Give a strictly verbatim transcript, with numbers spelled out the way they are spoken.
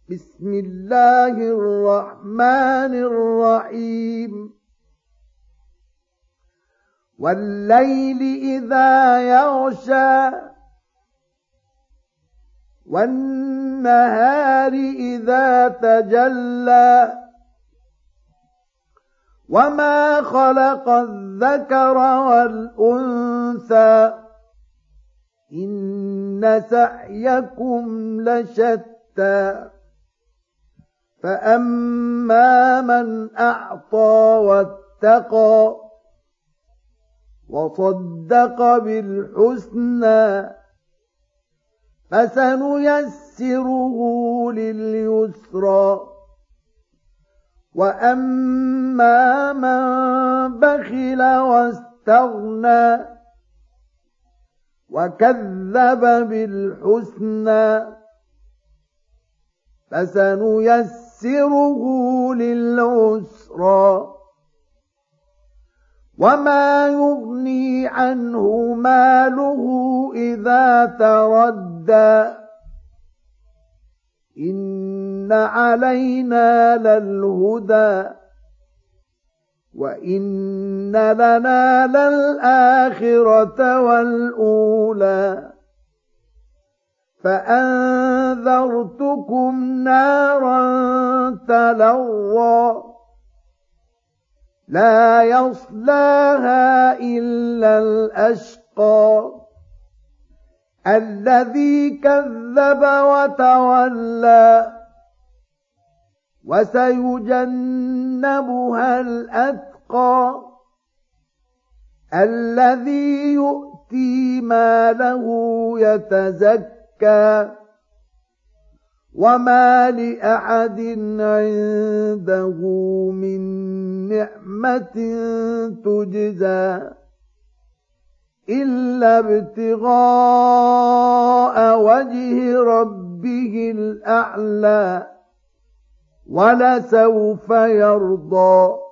بسم الله الرحمن الرحيم والليل إذا يغشى والنهار إذا تجلى وما خلق الذكر والأنثى إن سعيكم لشتى فأما من أعطى واتقى وصدق بالحسنى فسنيسره لليسرى وأما من بخل واستغنى وكذب بالحسنى فسنيسره للعسرى وما يغني عنه ماله إذا تردى إن علينا للهدى وإن لنا للآخرة والأولى فأنذرتكم نارا تلظى لا يصلاها إلا الأشقى الذي كذب وتولى وسيجنبها الأتقى الذي يؤتي ماله يتزكى وما لأحد عنده من نعمة تجزى إلا ابتغاء وجه ربه الأعلى ولسوف يرضى